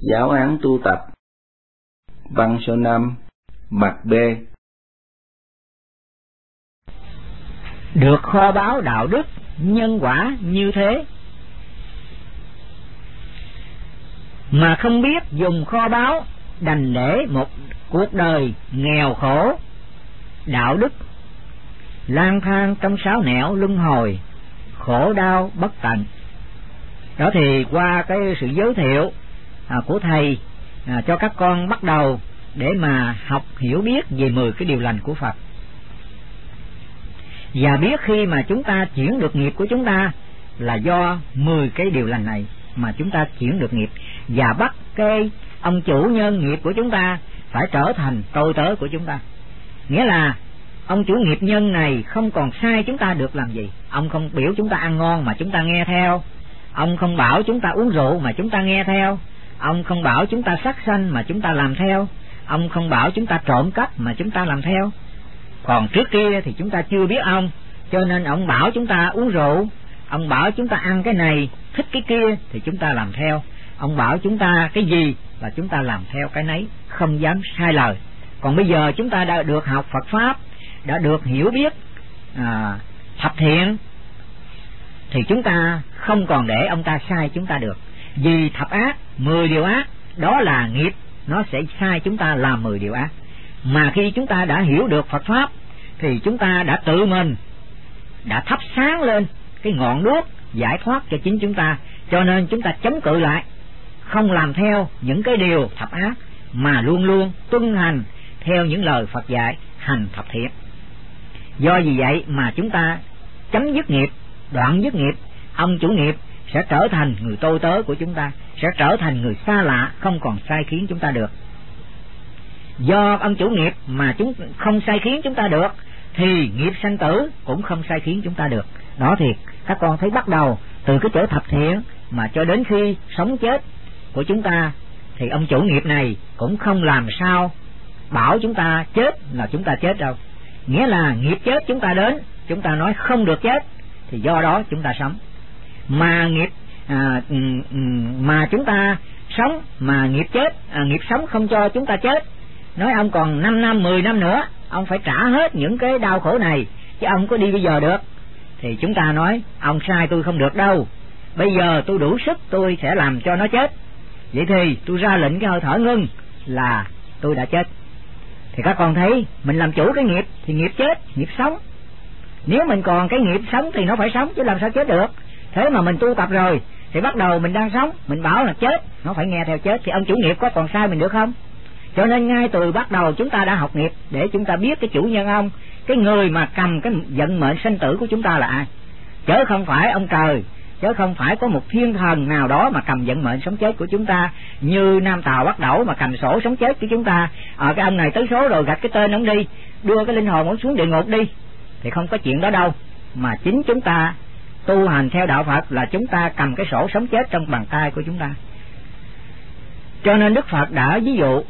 Giáo án tu tập. Văn số 5, mặt B. Được kho báu đạo đức, nhân quả như thế, mà không biết dùng kho báu, đành để một cuộc đời nghèo khổ, đạo đức lang thang trong sáu nẻo luân hồi, khổ đau bất tận. Đó thì qua cái sự giới thiệu của thầy cho các con bắt đầu để mà học hiểu biết về 10 cái điều lành của Phật, và biết khi mà chúng ta chuyển được nghiệp của chúng ta là do 10 cái điều lành này mà chúng ta chuyển được nghiệp, và bắt cái ông chủ nhân nghiệp của chúng ta phải trở thành tôi tớ của chúng ta. Nghĩa là ông chủ nghiệp nhân này không còn sai chúng ta được làm gì. Ông không biểu chúng ta ăn ngon mà chúng ta nghe theo, ông không bảo chúng ta uống rượu mà chúng ta nghe theo, ông không bảo chúng ta sát sanh mà chúng ta làm theo, ông không bảo chúng ta trộm cắp mà chúng ta làm theo. Còn trước kia thì chúng ta chưa biết ông, cho nên ông bảo chúng ta uống rượu, ông bảo chúng ta ăn cái này, thích cái kia thì chúng ta làm theo, ông bảo chúng ta cái gì là chúng ta làm theo cái nấy, không dám sai lời. Còn bây giờ chúng ta đã được học Phật Pháp, đã được hiểu biết thập thiện, thì chúng ta không còn để ông ta sai chúng ta được. Vì thập ác, 10 điều ác, đó là nghiệp, nó sẽ sai chúng ta làm 10 điều ác. Mà khi chúng ta đã hiểu được Phật Pháp thì chúng ta đã tự mình đã thắp sáng lên cái ngọn đuốc giải thoát cho chính chúng ta. Cho nên chúng ta chống cự lại, không làm theo những cái điều thập ác, mà luôn luôn tuân hành theo những lời Phật dạy, hành thập thiện. Do vì vậy mà chúng ta chấm dứt nghiệp, đoạn dứt nghiệp, ông chủ nghiệp sẽ trở thành người tôi tớ của chúng ta, sẽ trở thành người xa lạ, không còn sai khiến chúng ta được. Do ông chủ nghiệp mà chúng không sai khiến chúng ta được thì nghiệp sanh tử cũng không sai khiến chúng ta được. Đó thì các con thấy bắt đầu từ cái chỗ thập thiện mà cho đến khi sống chết của chúng ta thì ông chủ nghiệp này cũng không làm sao bảo chúng ta chết là chúng ta chết đâu. Nghĩa là nghiệp chết chúng ta đến, chúng ta nói không được chết thì do đó chúng ta sống. Mà nghiệp mà chúng ta sống mà nghiệp chết, nghiệp sống không cho chúng ta chết, nói ông còn 5 năm 10 năm nữa ông phải trả hết những cái đau khổ này chứ ông có đi bây giờ được, thì chúng ta nói ông sai tôi không được đâu, bây giờ tôi đủ sức tôi sẽ làm cho nó chết. Vậy thì tôi ra lệnh cái hơi thở ngưng là tôi đã chết. Thì các con thấy mình làm chủ cái nghiệp thì nghiệp chết, nghiệp sống. Nếu mình còn cái nghiệp sống thì nó phải sống chứ làm sao chết được. Thế mà mình tu tập rồi thì bắt đầu mình đang sống, mình bảo là chết, nó phải nghe theo chết, thì ông chủ nghiệp có còn sai mình được không? Cho nên ngay từ bắt đầu chúng ta đã học nghiệp để chúng ta biết cái chủ nhân ông, cái người mà cầm cái vận mệnh sanh tử của chúng ta là ai, chớ không phải ông trời, chứ không phải có một thiên thần nào đó mà cầm vận mệnh sống chết của chúng ta, như Nam Tào Bắc Đẩu mà cầm sổ sống chết của chúng ta. Cái ông này tới số rồi gạch cái tên ông đi, đưa cái linh hồn ông xuống địa ngục đi, thì không có chuyện đó đâu. Mà chính chúng ta tu hành theo đạo Phật là chúng ta cầm cái sổ sống chết trong bàn tay của chúng ta. Cho nên Đức Phật đã ví dụ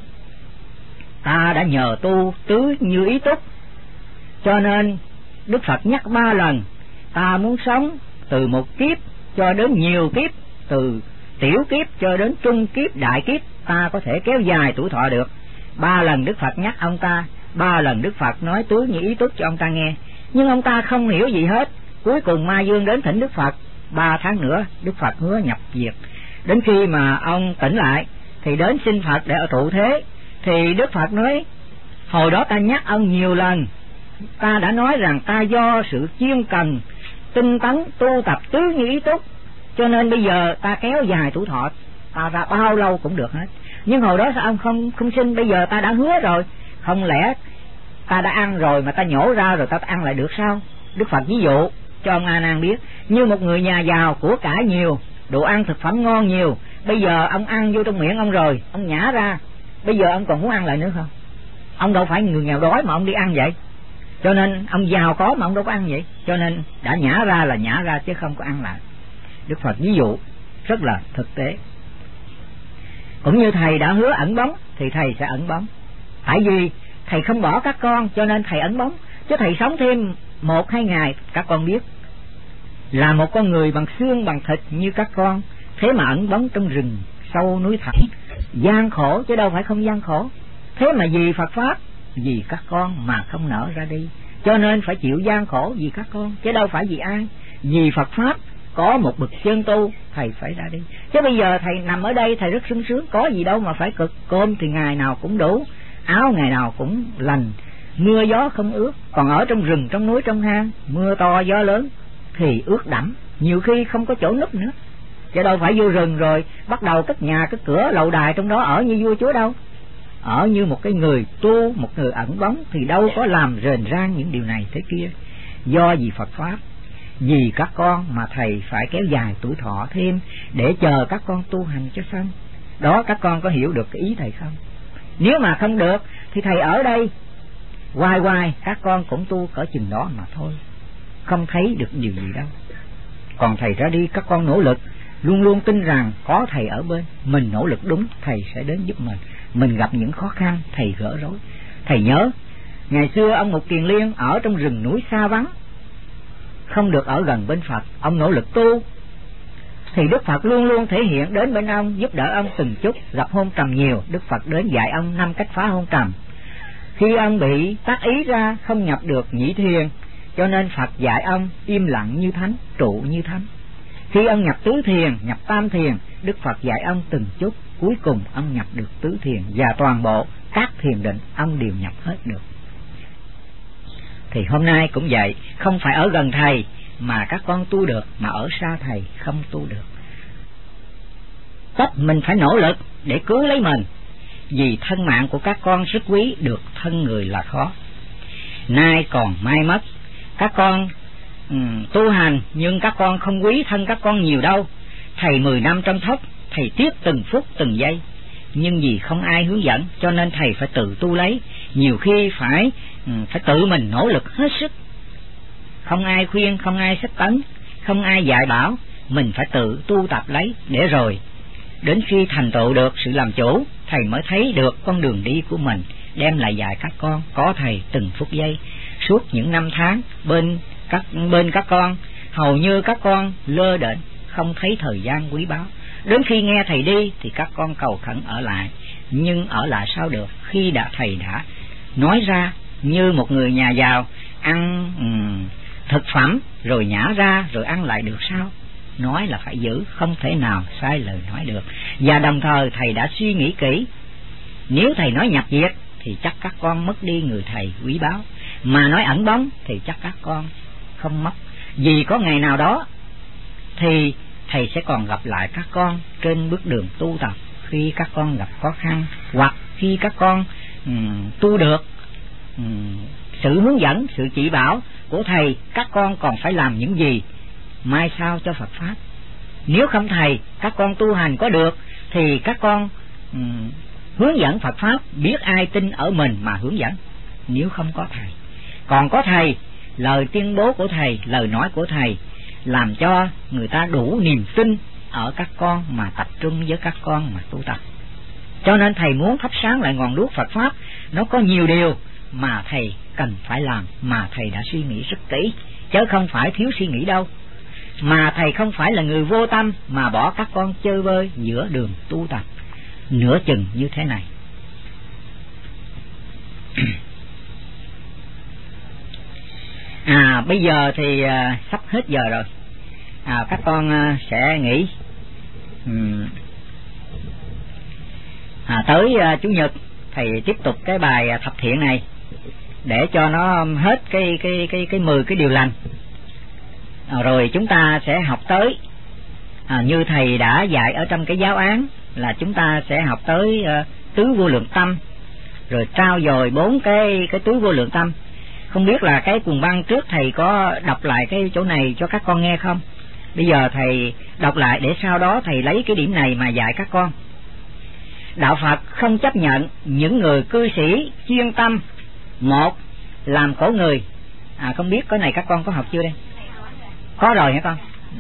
ta đã nhờ tu tứ như ý túc, cho nên Đức Phật nhắc 3 lần ta muốn sống từ một kiếp cho đến nhiều kiếp, từ tiểu kiếp cho đến trung kiếp, đại kiếp, ta có thể kéo dài tuổi thọ được. 3 lần Đức Phật nhắc ông ta, 3 lần Đức Phật nói tứ như ý túc cho ông ta nghe, nhưng ông ta không hiểu gì hết. Cuối cùng Ma Dương đến thỉnh Đức Phật, 3 tháng nữa Đức Phật hứa nhập diệt. Đến khi mà ông tỉnh lại thì đến xin Phật để ở trụ thế, thì Đức Phật nói hồi đó ta nhắc ông nhiều lần, ta đã nói rằng ta do sự chuyên cần tinh tấn tu tập tứ như ý túc, cho nên bây giờ ta kéo dài tuổi thọ ta ra bao lâu cũng được hết. Nhưng hồi đó sao ông không xin, bây giờ ta đã hứa rồi, không lẽ ta đã ăn rồi mà ta nhổ ra rồi ta ăn lại được sao? Đức Phật ví dụ cho ông A Nan biết, như một người nhà giàu của cải nhiều, đồ ăn thực phẩm ngon nhiều, bây giờ ông ăn vô trong miệng ông rồi, ông nhả ra, bây giờ ông còn muốn ăn lại nữa không? Ông đâu phải người nghèo đói mà ông đi ăn vậy. Cho nên ông giàu có mà ông đâu có ăn vậy, cho nên đã nhả ra là nhả ra chứ không có ăn lại. Đức Phật ví dụ rất là thực tế. Cũng như thầy đã hứa ẩn bóng thì thầy sẽ ẩn bóng, tại vì thầy không bỏ các con cho nên thầy ẩn bóng. Chứ thầy sống thêm 1-2 ngày, các con biết là một con người bằng xương bằng thịt như các con, thế mà ẩn bóng trong rừng sâu núi thẳm, gian khổ chứ đâu phải không gian khổ. Thế mà vì Phật Pháp, vì các con mà không nở ra đi, cho nên phải chịu gian khổ vì các con, chứ đâu phải vì ai. Vì Phật Pháp có một bậc chân tu, thầy phải ra đi. Chứ bây giờ thầy nằm ở đây thầy rất sung sướng, có gì đâu mà phải cực. Cơm thì ngày nào cũng đủ, áo ngày nào cũng lành, mưa gió không ướt. Còn ở trong rừng, trong núi, trong hang, mưa to gió lớn thì ướt đẫm, nhiều khi không có chỗ núp nữa. Chứ đâu phải vô rừng rồi bắt đầu cất nhà cất cửa lầu đài trong đó ở như vua chúa đâu. Ở như một cái người tu, một người ẩn bóng thì đâu có làm rền rang những điều này thế kia. Do vì Phật Pháp, vì các con mà thầy phải kéo dài tuổi thọ thêm để chờ các con tu hành cho xong. Đó, các con có hiểu được cái ý thầy không? Nếu mà không được thì thầy ở đây hoài hoài, các con cũng tu cỡ chừng đó mà thôi, không thấy được điều gì đâu. Còn thầy ra đi, các con nỗ lực, luôn luôn tin rằng có thầy ở bên. Mình nỗ lực đúng, thầy sẽ đến giúp mình. Mình gặp những khó khăn, thầy gỡ rối. Thầy nhớ ngày xưa ông Mục Kiền Liên ở trong rừng núi xa vắng, không được ở gần bên Phật. Ông nỗ lực tu thì Đức Phật luôn luôn thể hiện đến bên ông, giúp đỡ ông từng chút. Gặp hôn trầm nhiều, Đức Phật đến dạy ông 5 cách phá hôn trầm. Khi ông bị tác ý ra, không nhập được nhị thiền, cho nên Phật dạy ông im lặng như thánh, trụ như thánh. Khi ông nhập tứ thiền, nhập tam thiền, Đức Phật dạy ông từng chút. Cuối cùng ông nhập được tứ thiền, và toàn bộ các thiền định ông đều nhập hết được. Thì hôm nay cũng vậy, không phải ở gần thầy mà các con tu được, mà ở xa thầy không tu được. Tất mình phải nỗ lực để cứu lấy mình, vì thân mạng của các con rất quý, được thân người là khó. Nay còn mai mất, các con tu hành nhưng các con không quý thân các con nhiều đâu. Thầy 10 năm trong thất, thầy tiếc từng phút từng giây, nhưng vì không ai hướng dẫn cho nên thầy phải tự tu lấy. Nhiều khi phải tự mình nỗ lực hết sức, không ai khuyên, không ai sách tấn, không ai dạy bảo, mình phải tự tu tập lấy. Để rồi đến khi thành tựu được sự làm chủ, thầy mới thấy được con đường đi của mình, đem lại dạy các con. Có thầy từng phút giây, suốt những năm tháng bên các con, hầu như các con lơ đễnh, không thấy thời gian quý báu. Đến khi nghe thầy đi thì các con cầu khẩn ở lại, nhưng ở lại sao được khi thầy đã nói ra. Như một người nhà giàu ăn thực phẩm rồi nhả ra rồi ăn lại được sao? Nói là phải giữ, không thể nào sai lời nói được. Và đồng thời thầy đã suy nghĩ kỹ, nếu thầy nói nhập diệt thì chắc các con mất đi người thầy quý báu, mà nói ẩn bóng thì chắc các con không mất. Vì có ngày nào đó thì thầy sẽ còn gặp lại các con trên bước đường tu tập, khi các con gặp khó khăn, hoặc khi các con tu được sự hướng dẫn, sự chỉ bảo của thầy, các con còn phải làm những gì mai sau cho Phật Pháp. Nếu không thầy, các con tu hành có được thì các con hướng dẫn Phật Pháp, biết ai tin ở mình mà hướng dẫn. Nếu không có thầy, còn có thầy, lời tuyên bố của thầy, lời nói của thầy làm cho người ta đủ niềm tin ở các con mà tập trung với các con mà tu tập. Cho nên thầy muốn thắp sáng lại ngọn đuốc Phật Pháp. Nó có nhiều điều mà thầy cần phải làm, mà thầy đã suy nghĩ rất kỹ, chứ không phải thiếu suy nghĩ đâu. Mà thầy không phải là người vô tâm mà bỏ các con chơi vơi giữa đường tu tập nửa chừng như thế này. Bây giờ thì sắp hết giờ rồi, các con sẽ nghỉ. Tới Chủ nhật thầy tiếp tục cái bài thập thiện này để cho nó hết cái 10 cái điều lành. Rồi chúng ta sẽ học tới như thầy đã dạy ở trong cái giáo án, là chúng ta sẽ học tới tứ vô lượng tâm, rồi trao dồi 4 cái tứ vô lượng tâm. Không biết là cái cuồng băng trước thầy có đọc lại cái chỗ này cho các con nghe không? Bây giờ thầy đọc lại để sau đó thầy lấy cái điểm này mà dạy các con. Đạo Phật không chấp nhận những người cư sĩ chuyên tâm một làm khổ người. Không biết cái này các con có học chưa đây? Có rồi hả con?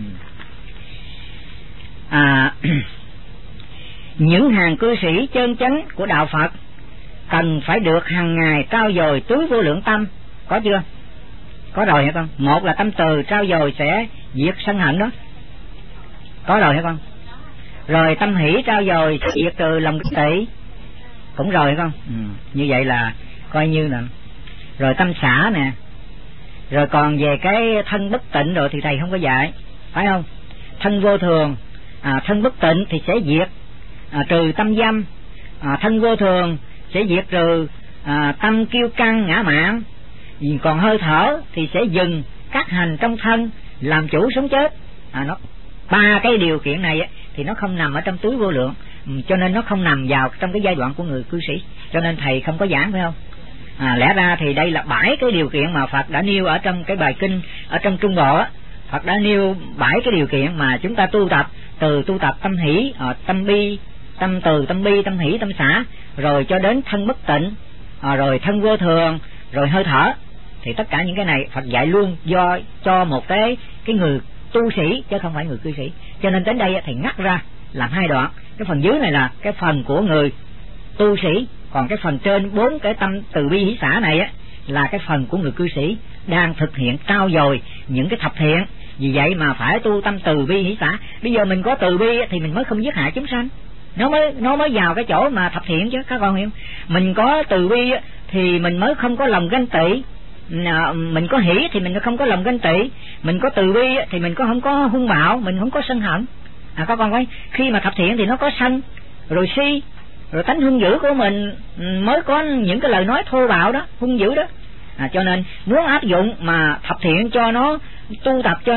Những hàng cư sĩ chân chánh của đạo Phật cần phải được hàng ngày trao dồi tứ vô lượng tâm. Có chưa? Có rồi hả con? Một là tâm từ trao dồi sẽ diệt sân hận đó. Có rồi hả con? rồi tâm hỷ trao dồi diệt trừ lòng ganh tị, cũng rồi không? Như vậy là coi như là rồi tâm xả nè, rồi còn về cái thân bất tịnh rồi thì thầy không có dạy, phải không? Thân vô thường, thân bất tịnh thì sẽ diệt trừ tâm dâm, thân vô thường sẽ diệt trừ tâm kiêu căng ngã mạn, còn hơi thở thì sẽ dừng các hành trong thân, làm chủ sống chết. Nó ba cái điều kiện này thì nó không nằm ở trong túi vô lượng, cho nên nó không nằm vào trong cái giai đoạn của người cư sĩ, cho nên thầy không có giảng, phải không? Lẽ ra thì đây là 7 cái điều kiện mà Phật đã nêu ở trong cái bài kinh ở trong Trung Bộ á. Phật đã nêu 7 cái điều kiện mà chúng ta tu tập, từ tu tập tâm hỷ, tâm bi, tâm từ, tâm bi, tâm hỷ, tâm xả, rồi cho đến thân bất tịnh, rồi thân vô thường, rồi hơi thở. Thì tất cả những cái này Phật dạy luôn do cho một cái người tu sĩ chứ không phải người cư sĩ. Cho nên đến đây thì ngắt ra làm 2 đoạn. Cái phần dưới này là cái phần của người tu sĩ, còn cái phần trên 4 cái tâm từ bi hỷ xả này là cái phần của người cư sĩ đang thực hiện trau dồi những cái thập thiện. Vì vậy mà phải tu tâm từ bi hỷ xả. Bây giờ mình có từ bi thì mình mới không giết hại chúng sanh, nó mới vào cái chỗ mà thập thiện chứ, các con hiểu? Mình có từ bi thì mình mới không có lòng ganh tị, mình có hỷ thì mình không có lòng ganh tị, mình có từ bi thì mình không có hung bạo, mình không có sân hận. Các con thấy khi mà thập thiện thì nó có sân, rồi si, rồi tánh hung dữ của mình mới có những cái lời nói thô bạo đó, hung dữ đó. Cho nên muốn áp dụng mà thập thiện cho nó tu tập cho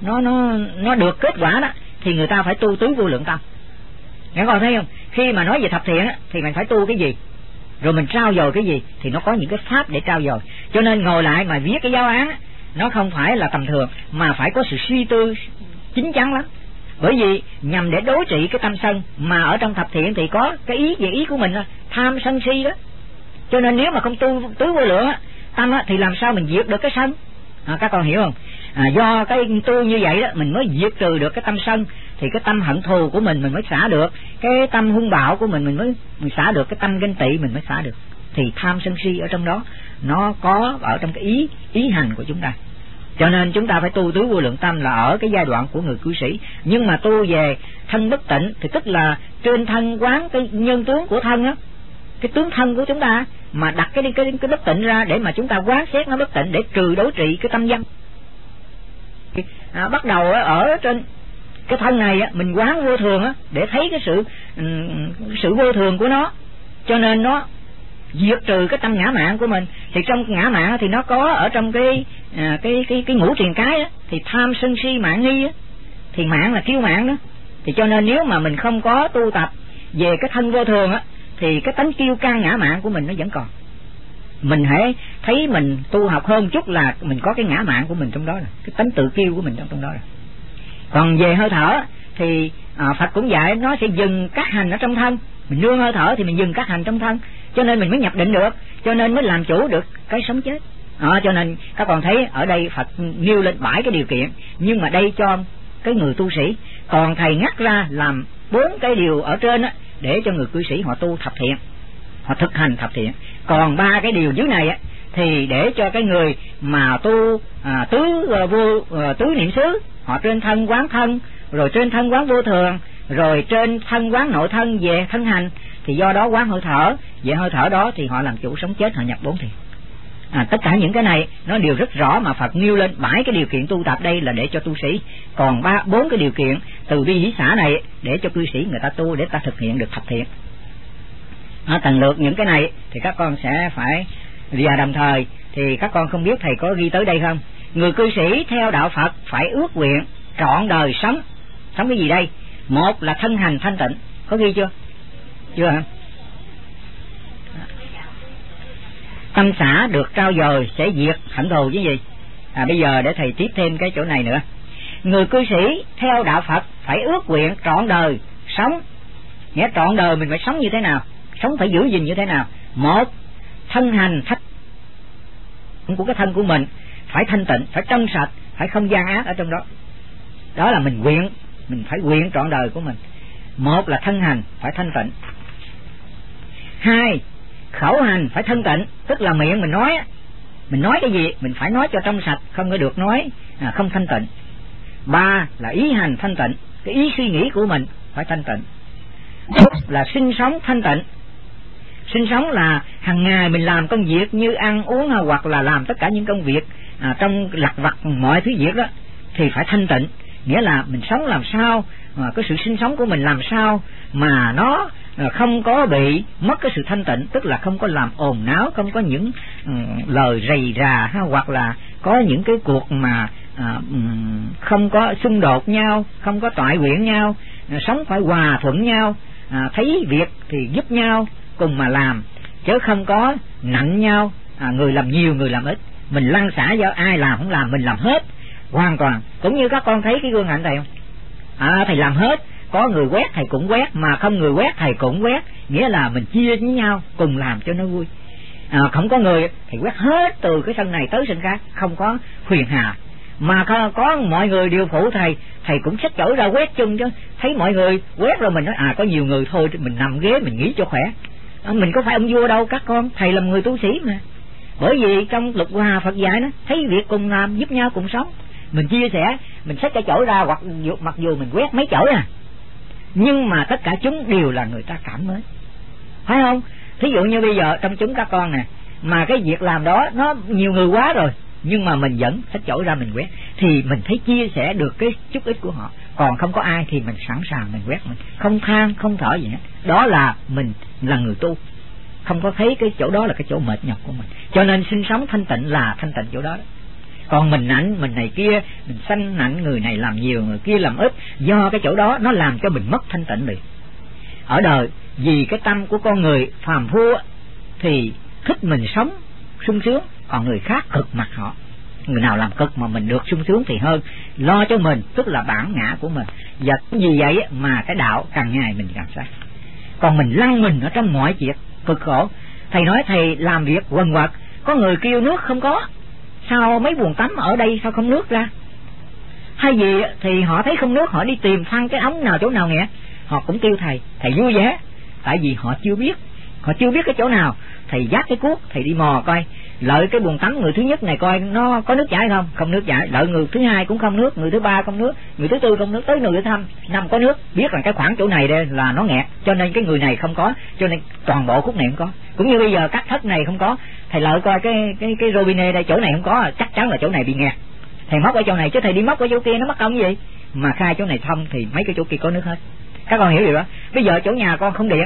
nó được kết quả đó thì người ta phải tu tứ vô lượng tâm. Các con thấy không? Khi mà nói về thập thiện thì mình phải tu cái gì, rồi mình trao dồi cái gì, thì nó có những cái pháp để trao dồi. Cho nên ngồi lại mà viết cái giáo án nó không phải là tầm thường, mà phải có sự suy tư chín chắn lắm. Bởi vì nhằm để đối trị cái tâm sân, mà ở trong thập thiện thì có cái ý về ý của mình là tham sân si đó. Cho nên nếu mà không tu tứ vô lượng tâm thì làm sao mình diệt được cái sân? Các con hiểu không? Do cái tu như vậy đó mình mới diệt trừ được cái tâm sân, thì cái tâm hận thù của mình mới xả được, cái tâm hung bạo của mình mới xả được, cái tâm ganh tị mình mới xả được. Thì tham sân si ở trong đó nó có ở trong cái ý hành của chúng ta. Cho nên chúng ta phải tu tứ vô lượng tâm là ở cái giai đoạn của người cư sĩ. Nhưng mà tu về thân bất tịnh thì tức là trên thân quán cái nhân tướng của thân á, cái tướng thân của chúng ta, mà đặt cái bất tịnh ra để mà chúng ta quán xét nó bất tịnh, để trừ đối trị cái tâm dâm. Bắt đầu ở trên cái thân này mình quán vô thường để thấy cái sự vô thường của nó, cho nên nó diệt trừ cái tâm ngã mạn của mình. Thì trong ngã mạn thì nó có ở trong cái ngũ triền cái thì tham sân si mạn nghi thì mạn là kiêu mạn đó. Thì cho nên nếu mà mình không có tu tập về cái thân vô thường thì cái tánh kiêu căng ngã mạn của mình nó vẫn còn. Mình hãy thấy mình tu học hơn chút là mình có cái ngã mạn của mình trong đó rồi, cái tánh tự kiêu của mình trong đó rồi. Còn về hơi thở thì Phật cũng dạy nó sẽ dừng các hành ở trong thân. Mình nương hơi thở thì mình dừng các hành trong thân, cho nên mình mới nhập định được, cho nên mới làm chủ được cái sống chết. Cho nên các con thấy ở đây Phật nêu lên 7 cái điều kiện, nhưng mà đây cho cái người tu sĩ. Còn thầy ngắt ra làm 4 cái điều ở trên để cho người cư sĩ họ tu thập thiện, họ thực hành thập thiện. Còn 3 cái điều dưới này thì để cho cái người mà tu tứ niệm xứ, họ trên thân quán thân, rồi trên thân quán vô thường, rồi trên thân quán nội thân về thân hành. Thì do đó quán hơi thở, về hơi thở đó thì họ làm chủ sống chết, họ nhập 4 thiền. Tất cả những cái này nó đều rất rõ mà Phật nêu lên 7 cái điều kiện tu tập đây là để cho tu sĩ. Còn 4 cái điều kiện từ bi hỷ xả này để cho cư sĩ người ta tu, để ta thực hiện được thập thiện. Tầng lược những cái này thì các con sẽ phải, và đồng thời thì các con không biết thầy có ghi tới đây không? Người cư sĩ theo đạo Phật phải ước nguyện trọn đời sống cái gì đây? Một là thân hành thanh tịnh, có ghi chưa? Chưa hả? Tâm xả được trao dồi sẽ diệt hận thù chứ gì? Bây giờ để thầy tiếp thêm cái chỗ này nữa. Người cư sĩ theo đạo Phật phải ước nguyện trọn đời sống. Nghĩa trọn đời mình phải sống như thế nào? Sống phải giữ gìn như thế nào? Một, thân hành thanh của cái thân của mình phải thanh tịnh, phải trong sạch, phải không gian ác ở trong đó. Đó là mình phải nguyện trọn đời của mình. Một là thân hành phải thanh tịnh. 2, khẩu hành phải thanh tịnh, tức là miệng mình nói cái gì mình phải nói cho trong sạch, không có được nói không thanh tịnh. 3 là ý hành thanh tịnh, cái ý suy nghĩ của mình phải thanh tịnh. Là sinh sống thanh tịnh. Sinh sống là hàng ngày mình làm công việc như ăn uống hoặc là làm tất cả những công việc trong lặt vặt mọi thứ việc đó thì phải thanh tịnh. Nghĩa là mình sống làm sao mà cái sự sinh sống của mình làm sao mà nó không có bị mất cái sự thanh tịnh, tức là không có làm ồn náo, không có những lời rầy rà hoặc là có những cái cuộc mà không có xung đột nhau, không có toại quyện nhau, sống phải hòa thuận nhau, thấy việc thì giúp nhau cùng mà làm, chứ không có nạnh nhau, người làm nhiều người làm ít, mình lăn xả do ai làm không làm mình làm hết hoàn toàn. Cũng như các con thấy cái gương ảnh thầy không? Thầy làm hết, có người quét thầy cũng quét, mà không người quét thầy cũng quét, nghĩa là mình chia với nhau cùng làm cho nó vui. Không có người thầy quét hết từ cái sân này tới sân khác, không có huyền hà. Mà có mọi người đều phụ thầy cũng xách chổi ra quét chung, chứ thấy mọi người quét rồi mình nói có nhiều người thôi mình nằm ghế mình nghỉ cho khỏe. Mình có phải ông vua đâu các con, thầy là một người tu sĩ mà. Bởi vì trong luật hòa Phật dạy nó thấy việc cùng làm, giúp nhau cùng sống, mình chia sẻ, mình xách cái chổi ra, hoặc mặc dù mình quét mấy chổi nhưng mà tất cả chúng đều là người ta cảm mến, phải không? Thí dụ như bây giờ trong chúng các con nè, mà cái việc làm đó nó nhiều người quá rồi, nhưng mà mình vẫn xách chổi ra mình quét, thì mình thấy chia sẻ được cái chút ít của họ. Còn không có ai thì mình sẵn sàng mình quét, mình không than không thở gì hết. Đó là mình là người tu, không có thấy cái chỗ đó là cái chỗ mệt nhọc của mình. Cho nên sinh sống thanh tịnh là thanh tịnh chỗ đó. Còn mình nạnh, mình này kia, mình sanh nạnh, người này làm nhiều, người kia làm ít, do cái chỗ đó nó làm cho mình mất thanh tịnh đi. Ở đời, vì cái tâm của con người phàm phu thì thích mình sống sung sướng, còn người khác cực mặt họ. Người nào làm cực mà mình được sung sướng thì hơn, lo cho mình, tức là bản ngã của mình. Và vì vậy mà cái đạo càng ngày mình càng sai. Còn mình lăn mình ở trong mọi chuyện cực khổ. Thầy nói thầy làm việc quần quật, có người kêu nước không có, sao mấy buồng tắm ở đây sao không nước ra? Hay gì thì họ thấy không nước, họ đi tìm phăng cái ống nào chỗ nào nghẹt, họ cũng kêu thầy vui vẻ. Tại vì họ chưa biết cái chỗ nào. Thầy dắt cái cuốc, thầy đi mò coi lợi cái buồng tắm người thứ nhất này coi nó có nước chảy không, không nước chảy. Lợi người thứ hai cũng không nước, người thứ ba không nước, người thứ tư không nước, tới người thứ năm có nước. Biết rằng cái khoảng chỗ này đây là nó nghẹt, cho nên cái người này không có, cho nên toàn bộ khúc này không có. Cũng như bây giờ các thất này không có, thầy lợi coi cái robinet đây chỗ này không có, chắc chắn là chỗ này bị nghẹt. Thầy móc ở chỗ này chứ thầy đi móc ở chỗ kia nó mất công gì. Mà khai chỗ này thông thì mấy cái chỗ kia có nước hết. Các con hiểu điều đó. Bây giờ chỗ nhà con không điện,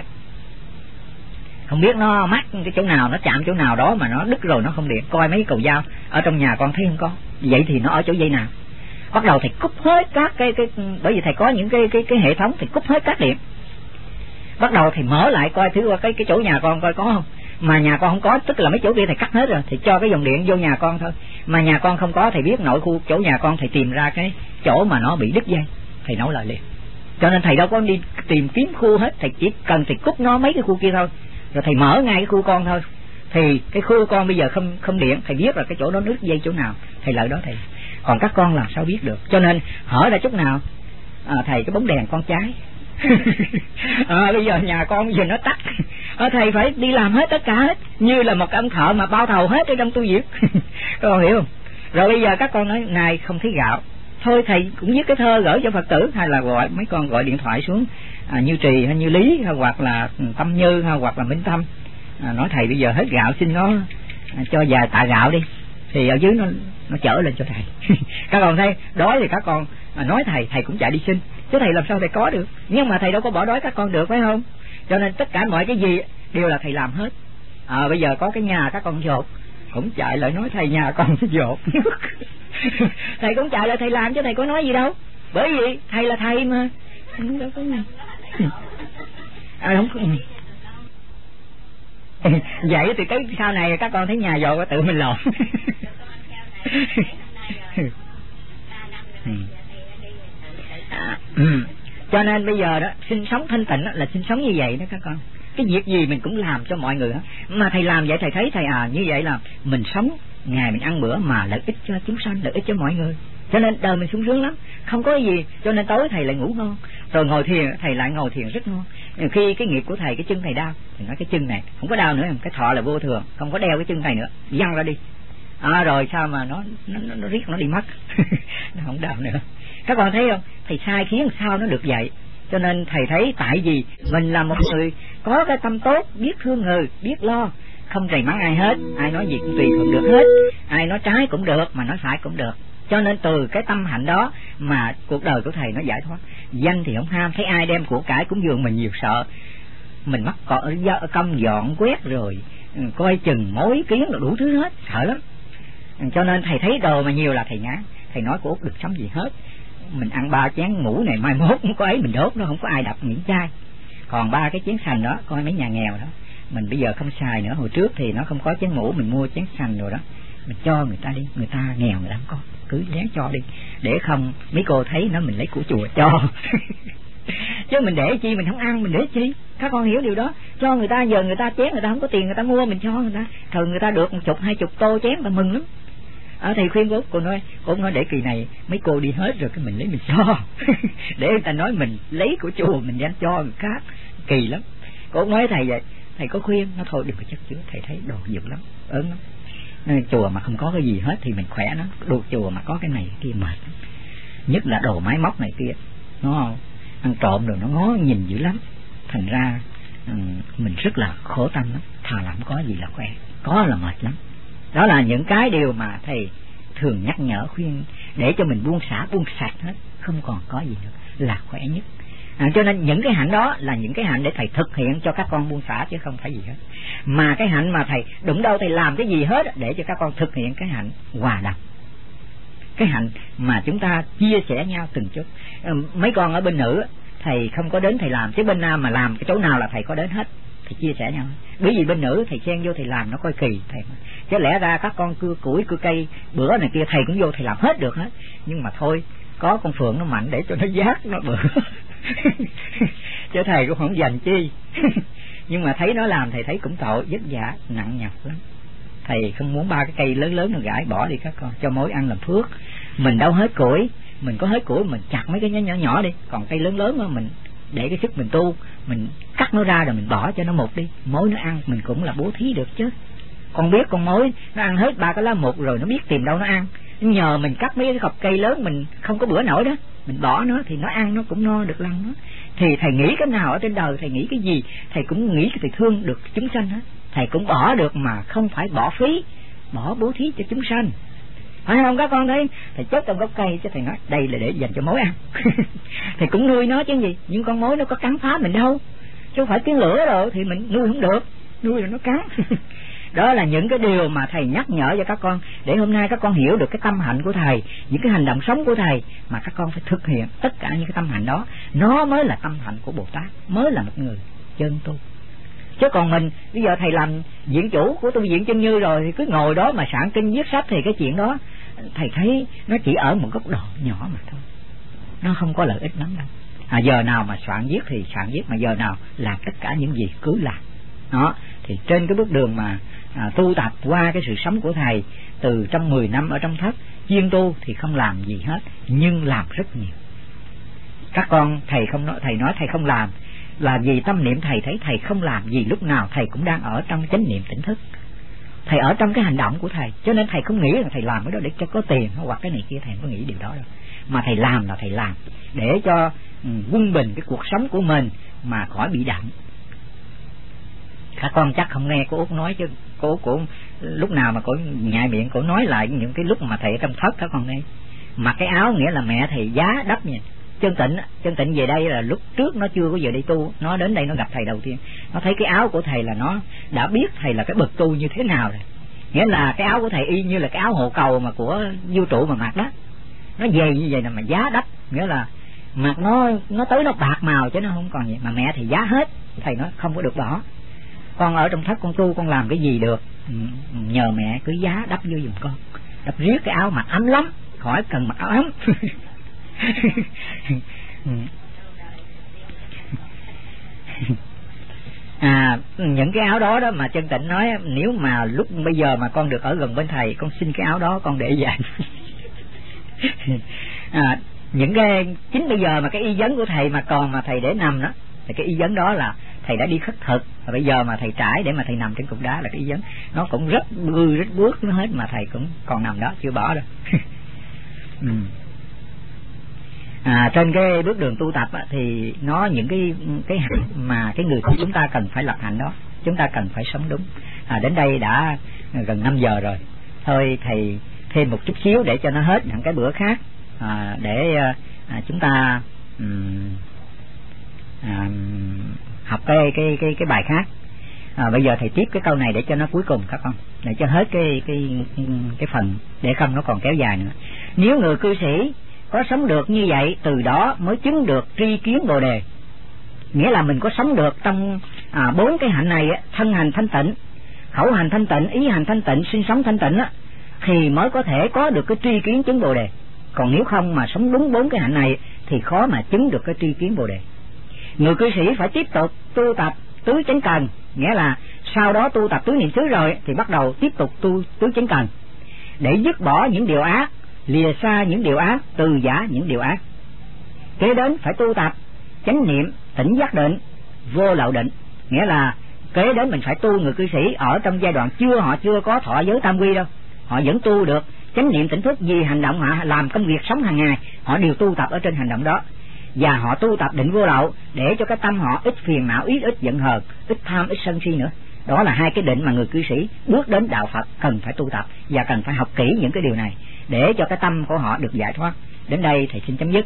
không biết nó mắc cái chỗ nào, nó chạm chỗ nào đó mà nó đứt rồi nó không điện. Coi mấy cầu dao ở trong nhà con thấy không có, vậy thì nó ở chỗ dây nào. Bắt đầu thầy cúp hết các cái bởi vì thầy có những cái hệ thống, thì cúp hết các điện. Bắt đầu thầy mở lại coi thử qua cái chỗ nhà con coi có không. Mà nhà con không có, tức là mấy chỗ kia thầy cắt hết rồi, thì cho cái dòng điện vô nhà con thôi. Mà nhà con không có, thầy biết nội khu chỗ nhà con, thầy tìm ra cái chỗ mà nó bị đứt dây, thầy nối lại liền. Cho nên thầy đâu có đi tìm kiếm khu hết, thầy chỉ cần thầy cúp nó mấy cái khu kia thôi, rồi thầy mở ngay cái khu con thôi. Thì cái khu con bây giờ không điện, thầy biết là cái chỗ đó đứt dây chỗ nào, thầy lợi đó thầy. Còn các con làm sao biết được? Cho nên hở ra chút nào thầy cái bóng đèn con cháy bây giờ nhà con bây giờ nó tắt thầy phải đi làm hết tất cả hết, như là một cái ông thợ mà bao thầu hết ở trong tu viện các con hiểu không? Rồi bây giờ các con nói này không thấy gạo, thôi thầy cũng viết cái thơ gửi cho Phật tử, hay là gọi mấy con gọi điện thoại xuống Như Trì hay Như Lý hay hoặc là Tâm Như hay hoặc là Minh Tâm, nói thầy bây giờ hết gạo xin nó cho vài tạ gạo đi, thì ở dưới nó chở lên cho thầy các con thấy đói thì các con nói thầy cũng chạy đi xin, chứ thầy làm sao thầy có được. Nhưng mà thầy đâu có bỏ đói các con được, phải không? Cho nên tất cả mọi cái gì đều là thầy làm hết. Bây giờ có cái nhà các con dột cũng chạy lại nói thầy nhà con dột nước thầy cũng chạy lại thầy làm, chứ thầy có nói gì đâu, bởi vì thầy là thầy mà đâu có gì không vậy thì cái sau này các con thấy nhà dột tự mình lộn cho nên bây giờ đó sinh sống thanh tịnh là sinh sống như vậy đó các con. Cái việc gì mình cũng làm cho mọi người hết. Mà thầy làm vậy thầy thấy thầy như vậy là mình sống ngày mình ăn bữa mà lợi ích cho chúng sanh, lợi ích cho mọi người. Cho nên đời mình sung sướng lắm, không có gì. Cho nên tối thầy lại ngủ ngon, rồi ngồi thiền thầy lại ngồi thiền rất ngon. Khi cái nghiệp của thầy, cái chân thầy đau thì nói cái chân này không có đau nữa, cái thọ là vô thường, không có đeo cái chân này nữa, văng ra đi. Rồi sao mà nó riết nó đi mất nó không đau nữa. Các con thấy không? Thầy sai khiến sao nó được vậy. Cho nên thầy thấy tại vì mình là một người có cái tâm tốt, biết thương người, biết lo, không rầy mắng ai hết, ai nói gì cũng tùy thuận được hết, ai nói trái cũng được mà nói phải cũng được. Cho nên từ cái tâm hạnh đó mà cuộc đời của thầy nó giải thoát. Danh thì không ham, thấy ai đem của cải cúng dường mình nhiều sợ, mình mắc công dọn quét rồi coi chừng mối kiến rồi đủ thứ hết, sợ lắm. Cho nên thầy thấy đồ mà nhiều là thầy ngán. Thầy nói của Út được sống gì hết, mình ăn 3 chén ngũ này mai mốt không có ấy mình đốt nó, không có ai đập miễn chai. Còn 3 cái chén sành đó coi mấy nhà nghèo đó mình bây giờ không xài nữa. Hồi trước thì nó không có chén ngũ, mình mua chén sành rồi đó, mình cho người ta đi, người ta nghèo người ta không có, cứ lén cho đi, để không mấy cô thấy nó mình lấy của chùa cho. Chứ mình để chi, mình không ăn mình để chi, các con hiểu điều đó. Cho người ta, giờ người ta chén người ta không có tiền người ta mua, mình cho người ta, thường người ta được 10, 20 tô chén người ta mừng lắm. Thầy khuyên cô nói để kỳ này mấy cô đi hết rồi cái mình lấy mình cho. Để người ta nói mình lấy của chùa mình đem cho người khác, kỳ lắm. Cô nói thầy vậy, thầy có khuyên nó thôi đừng có chất chứa, thầy thấy đồ dữ lắm, ớn lắm. Nên chùa mà không có cái gì hết thì mình khỏe lắm, đồ chùa mà có cái này cái kia mệt, nhất là đồ máy móc này kia, nó ăn trộm rồi nó ngó nhìn dữ lắm. Thành ra mình rất là khổ tâm lắm, thà làm có gì là khỏe, có là mệt lắm. Đó là những cái điều mà thầy thường nhắc nhở khuyên để cho mình buông xả, buông sạch hết, không còn có gì nữa là khỏe nhất. Cho nên những cái hạnh đó là những cái hạnh để thầy thực hiện cho các con buông xả chứ không phải gì hết. Mà cái hạnh mà thầy đụng đâu thầy làm cái gì hết để cho các con thực hiện cái hạnh hòa đồng, cái hạnh mà chúng ta chia sẻ nhau từng chút. Mấy con ở bên nữ thầy không có đến thầy làm, chứ bên nam mà làm cái chỗ nào là thầy có đến hết, thầy chia sẻ nhau. Bởi vì bên nữ thầy xen vô thầy làm nó coi kỳ thầy, chứ lẽ ra các con cưa củi cưa cây bữa này kia thầy cũng vô thầy làm hết được hết. Nhưng mà thôi, có con Phượng nó mạnh để cho nó giác nó bữa. Chứ thầy cũng không dành chi. Nhưng mà thấy nó làm thầy thấy cũng tội, vất vả nặng nhọc lắm. Thầy không muốn 3 cái cây lớn lớn nó gãi, bỏ đi các con, cho mối ăn làm phước. Mình đâu hết củi, mình có hết củi mình chặt mấy cái nhỏ nhỏ đi, còn cây lớn lớn đó mình để cái sức mình tu, mình cắt nó ra rồi mình bỏ cho nó một đi, mối nó ăn mình cũng là bố thí được chứ. Con biết con mối nó ăn hết 3 cái lá mục rồi nó biết tìm đâu nó ăn, nhờ mình cắt mấy cái cọc cây lớn mình không có bữa nổi đó, mình bỏ nó thì nó ăn nó cũng no được lắm đó. Thì thầy nghĩ cái nào ở trên đời, thầy nghĩ cái gì thầy cũng nghĩ thầy thương được chúng sanh hết, thầy cũng bỏ được mà không phải bỏ phí, bỏ bố thí cho chúng sanh, phải không các con? Thấy thầy chết trong gốc cây chứ thầy nói đây là để dành cho mối ăn. Thầy cũng nuôi nó chứ gì, nhưng con mối nó có cắn phá mình đâu, chứ không phải tiếng lửa rồi thì mình nuôi không được, nuôi rồi nó cắn. Đó là những cái điều mà thầy nhắc nhở cho các con, để hôm nay các con hiểu được cái tâm hạnh của thầy, những cái hành động sống của thầy, mà các con phải thực hiện tất cả những cái tâm hạnh đó, nó mới là tâm hạnh của Bồ Tát, mới là một người chân tu. Chứ còn mình bây giờ thầy làm viện chủ của tu viện Chân Như rồi thì cứ ngồi đó mà soạn kinh viết sách, thì cái chuyện đó thầy thấy nó chỉ ở một góc độ nhỏ mà thôi, nó không có lợi ích lắm đâu. Giờ nào mà soạn viết thì soạn viết, mà giờ nào làm tất cả những gì cứ làm đó. Thì trên cái bước đường mà tu tập qua cái sự sống của thầy từ trong 10 năm ở trong thất chuyên tu thì không làm gì hết, nhưng làm rất nhiều. Các con thầy không nói, thầy nói thầy không làm là vì tâm niệm thầy thấy thầy không làm gì, lúc nào thầy cũng đang ở trong chánh niệm tỉnh thức, thầy ở trong cái hành động của thầy, cho nên thầy không nghĩ là thầy làm cái đó để cho có tiền hoặc cái này kia, thầy không có nghĩ điều đó đâu. Mà thầy làm là thầy làm để cho quân bình cái cuộc sống của mình mà khỏi bị đặng. Các con chắc không nghe cô Út nói chứ cô lúc nào mà cô nhại miệng cô nói lại những cái lúc mà thầy ở trong thất, các con nghe. Mặc cái áo nghĩa là mẹ thầy giá đắp nha. Chân Tịnh về đây là lúc trước nó chưa có về đây tu, nó đến đây nó gặp thầy đầu tiên, nó thấy cái áo của thầy là nó đã biết thầy là cái bậc tu như thế nào rồi. Nghĩa là cái áo của thầy y như là cái áo hộ cầu mà của vũ trụ mà mặc đó, nó dày như vậy là mà giá đắp, nghĩa là mặc nó tới nó bạc màu chứ nó không còn gì. Mà mẹ thầy giá hết, thầy nói không có được bỏ, con ở trong thất con tu con làm cái gì được, nhờ mẹ cứ giá đắp vô giùm con, đắp riết cái áo mặc ấm lắm, khỏi cần mặc áo ấm. Những cái áo đó đó mà Chân Tịnh nói nếu mà lúc bây giờ mà con được ở gần bên thầy, con xin cái áo đó con để dành. Những cái chính bây giờ mà cái y vấn của thầy mà còn mà thầy để nằm đó, thì cái y vấn đó là thầy đã đi khất thực, và bây giờ mà thầy trải để mà thầy nằm trên cục đá là cái y vấn nó cũng rất bước nó hết, mà thầy cũng còn nằm đó chưa bỏ đâu. Trên cái bước đường tu tập thì nó những cái hạnh mà cái người của chúng ta cần phải lập hạnh đó, chúng ta cần phải sống đúng. Đến đây đã gần 5 giờ rồi, thôi thầy thêm một chút xíu để cho nó hết những cái bữa khác, để chúng ta học cái bài khác. Bây giờ thầy tiếp cái câu này để cho nó cuối cùng các con, để cho hết cái phần, để không nó còn kéo dài nữa. Nếu người cư sĩ có sống được như vậy, từ đó mới chứng được tri kiến Bồ đề. Nghĩa là mình có sống được trong 4 cái hạnh này, thân hành thanh tịnh, khẩu hành thanh tịnh, ý hành thanh tịnh, sinh sống thanh tịnh thì mới có thể có được cái tri kiến chứng Bồ đề. Còn nếu không mà sống đúng 4 cái hạnh này thì khó mà chứng được cái tri kiến Bồ đề. Người cư sĩ phải tiếp tục tu tập tứ chánh cần, nghĩa là sau đó tu tập tứ niệm xứ rồi thì bắt đầu tiếp tục tu tứ chánh cần để dứt bỏ những điều ác, lìa xa những điều ác, từ giả những điều ác. Kế đến phải tu tập chánh niệm, tỉnh giác định, vô lậu định, nghĩa là kế đến mình phải tu. Người cư sĩ ở trong giai đoạn họ chưa có thọ giới tam quy đâu, họ vẫn tu được chánh niệm tỉnh thức, vì hành động họ làm công việc sống hàng ngày, họ đều tu tập ở trên hành động đó. Và họ tu tập định vô lậu để cho cái tâm họ ít phiền não, ít giận hờn, ít tham, ít sân si nữa. Đó là 2 cái định mà người cư sĩ bước đến đạo Phật cần phải tu tập và cần phải học kỹ những cái điều này để cho cái tâm của họ được giải thoát. Đến đây thầy xin chấm dứt.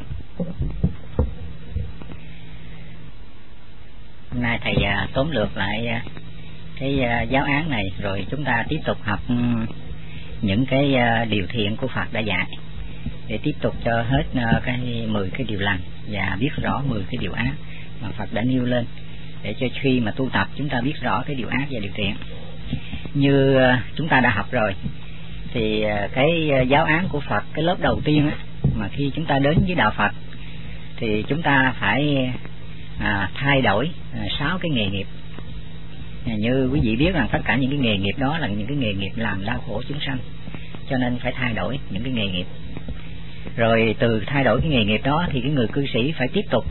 Hôm nay thầy tóm lược lại cái giáo án này, rồi chúng ta tiếp tục học những cái điều thiện của Phật đã dạy, để tiếp tục cho hết cái 10 cái điều lành và biết rõ 10 cái điều ác mà Phật đã nêu lên, để cho khi mà tu tập chúng ta biết rõ cái điều ác và điều thiện. Như chúng ta đã học rồi thì cái giáo án của Phật, cái lớp đầu tiên mà khi chúng ta đến với đạo Phật thì chúng ta phải thay đổi 6 cái nghề nghiệp. Như quý vị biết rằng tất cả những cái nghề nghiệp đó là những cái nghề nghiệp làm đau khổ chúng sanh, cho nên phải thay đổi những cái nghề nghiệp. Rồi từ thay đổi cái nghề nghiệp đó thì cái người cư sĩ phải tiếp tục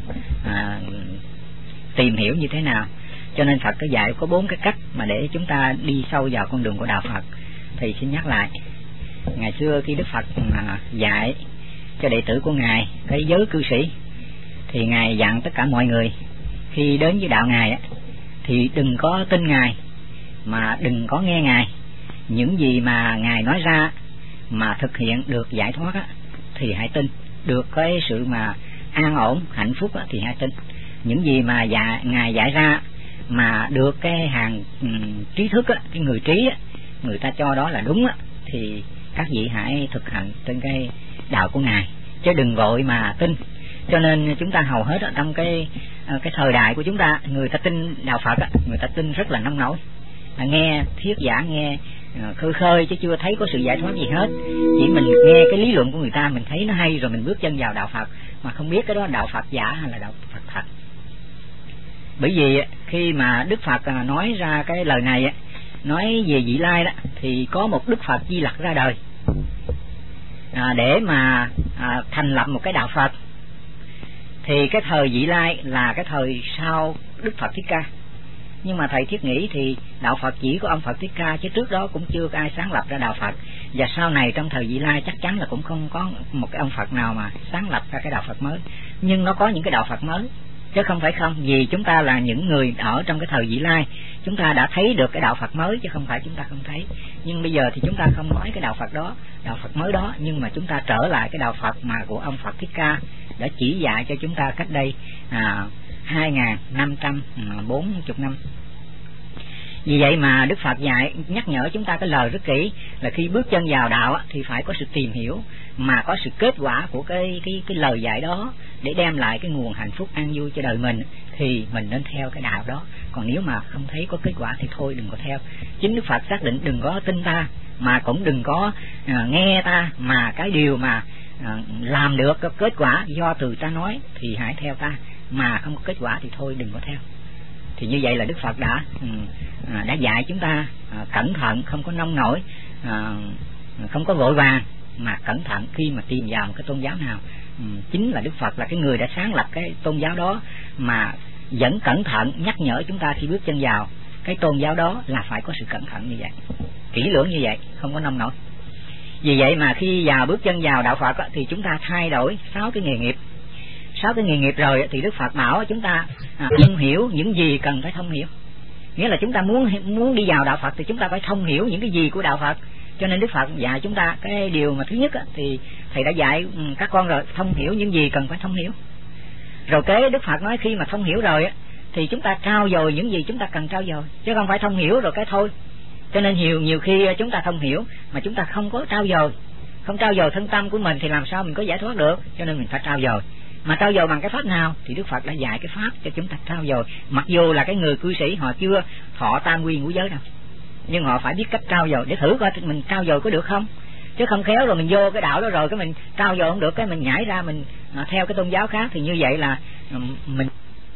tìm hiểu như thế nào. Cho nên Phật có dạy có 4 cái cách mà để chúng ta đi sâu vào con đường của đạo Phật. Thì xin nhắc lại, ngày xưa khi Đức Phật dạy cho đệ tử của Ngài cái giới cư sĩ thì Ngài dặn tất cả mọi người khi đến với đạo Ngài thì đừng có tin Ngài, mà đừng có nghe Ngài. Những gì mà Ngài nói ra mà thực hiện được giải thoát thì hãy tin, được cái sự mà an ổn hạnh phúc thì hãy tin. Những gì mà Ngài dạy ra mà được cái hàng trí thức cái người trí người ta cho đó là đúng thì các vị hãy thực hành trên cái đạo của Ngài, chứ đừng vội mà tin. Cho nên chúng ta hầu hết ở trong cái thời đại của chúng ta, người ta tin đạo Phật người ta tin rất là nông nổi, nghe thuyết giảng nghe khơi khơi chứ chưa thấy có sự giải thoát gì hết. Chỉ mình nghe cái lý luận của người ta, mình thấy nó hay rồi mình bước chân vào đạo Phật, mà không biết cái đó đạo Phật giả hay là đạo Phật thật. Bởi vì khi mà Đức Phật nói ra cái lời này, nói về vị lai đó, thì có một Đức Phật Di Lặc ra đời để mà thành lập một cái đạo Phật. Thì cái thời vị lai là cái thời sau Đức Phật Thích Ca. Nhưng mà thầy thiết nghĩ thì đạo Phật chỉ có ông Phật Thích Ca, chứ trước đó cũng chưa có ai sáng lập ra đạo Phật. Và sau này trong thời vị lai chắc chắn là cũng không có một cái ông Phật nào mà sáng lập ra cái đạo Phật mới. Nhưng nó có những cái đạo Phật mới, chứ không phải không. Vì chúng ta là những người ở trong cái thời vị lai, chúng ta đã thấy được cái đạo Phật mới, chứ không phải chúng ta không thấy. Nhưng bây giờ thì chúng ta không nói cái đạo Phật đó, đạo Phật mới đó, nhưng mà chúng ta trở lại cái đạo Phật mà của ông Phật Thích Ca đã chỉ dạy cho chúng ta cách đây 2540 năm. Vì vậy mà Đức Phật dạy nhắc nhở chúng ta cái lời rất kỹ, là khi bước chân vào đạo thì phải có sự tìm hiểu, mà có sự kết quả của cái lời dạy đó để đem lại cái nguồn hạnh phúc an vui cho đời mình, thì mình nên theo cái đạo đó. Còn nếu mà không thấy có kết quả thì thôi đừng có theo. Chính Đức Phật xác định đừng có tin ta, mà cũng đừng có nghe ta, mà cái điều mà làm được có kết quả do từ ta nói thì hãy theo ta, mà không có kết quả thì thôi đừng có theo. Thì như vậy là Đức Phật đã dạy chúng ta cẩn thận, không có nông nổi, không có vội vàng, mà cẩn thận khi mà tìm vào một cái tôn giáo nào. Chính là Đức Phật là cái người đã sáng lập cái tôn giáo đó, mà vẫn cẩn thận nhắc nhở chúng ta khi bước chân vào cái tôn giáo đó là phải có sự cẩn thận như vậy, kỹ lưỡng như vậy, không có nông nổi. Vì vậy mà khi bước chân vào đạo Phật thì chúng ta thay đổi 6 cái nghề nghiệp. 6 cái nghề nghiệp rồi thì Đức Phật bảo chúng ta thông hiểu những gì cần phải thông hiểu. Nghĩa là chúng ta muốn đi vào đạo Phật thì chúng ta phải thông hiểu những cái gì của đạo Phật. Cho nên Đức Phật dạy chúng ta cái điều mà thứ nhất thì Thầy đã dạy các con rồi, thông hiểu những gì cần phải thông hiểu. Rồi cái Đức Phật nói khi mà thông hiểu rồi thì chúng ta trau dồi những gì chúng ta cần trau dồi, chứ không phải thông hiểu rồi cái thôi. Cho nên nhiều khi chúng ta thông hiểu mà chúng ta không có trau dồi, không trau dồi thân tâm của mình thì làm sao mình có giải thoát được. Cho nên mình phải trau dồi. Mà trau dồi bằng cái pháp nào thì Đức Phật đã dạy cái pháp cho chúng ta trau dồi. Mặc dù là cái người cư sĩ họ chưa thọ tam quy ngũ giới đâu, nhưng họ phải biết cách trau dồi để thử coi mình trau dồi có được không. Chứ không khéo rồi mình vô cái đạo đó rồi cái mình trau dồi không được, cái mình nhảy ra mình theo cái tôn giáo khác, thì như vậy là mình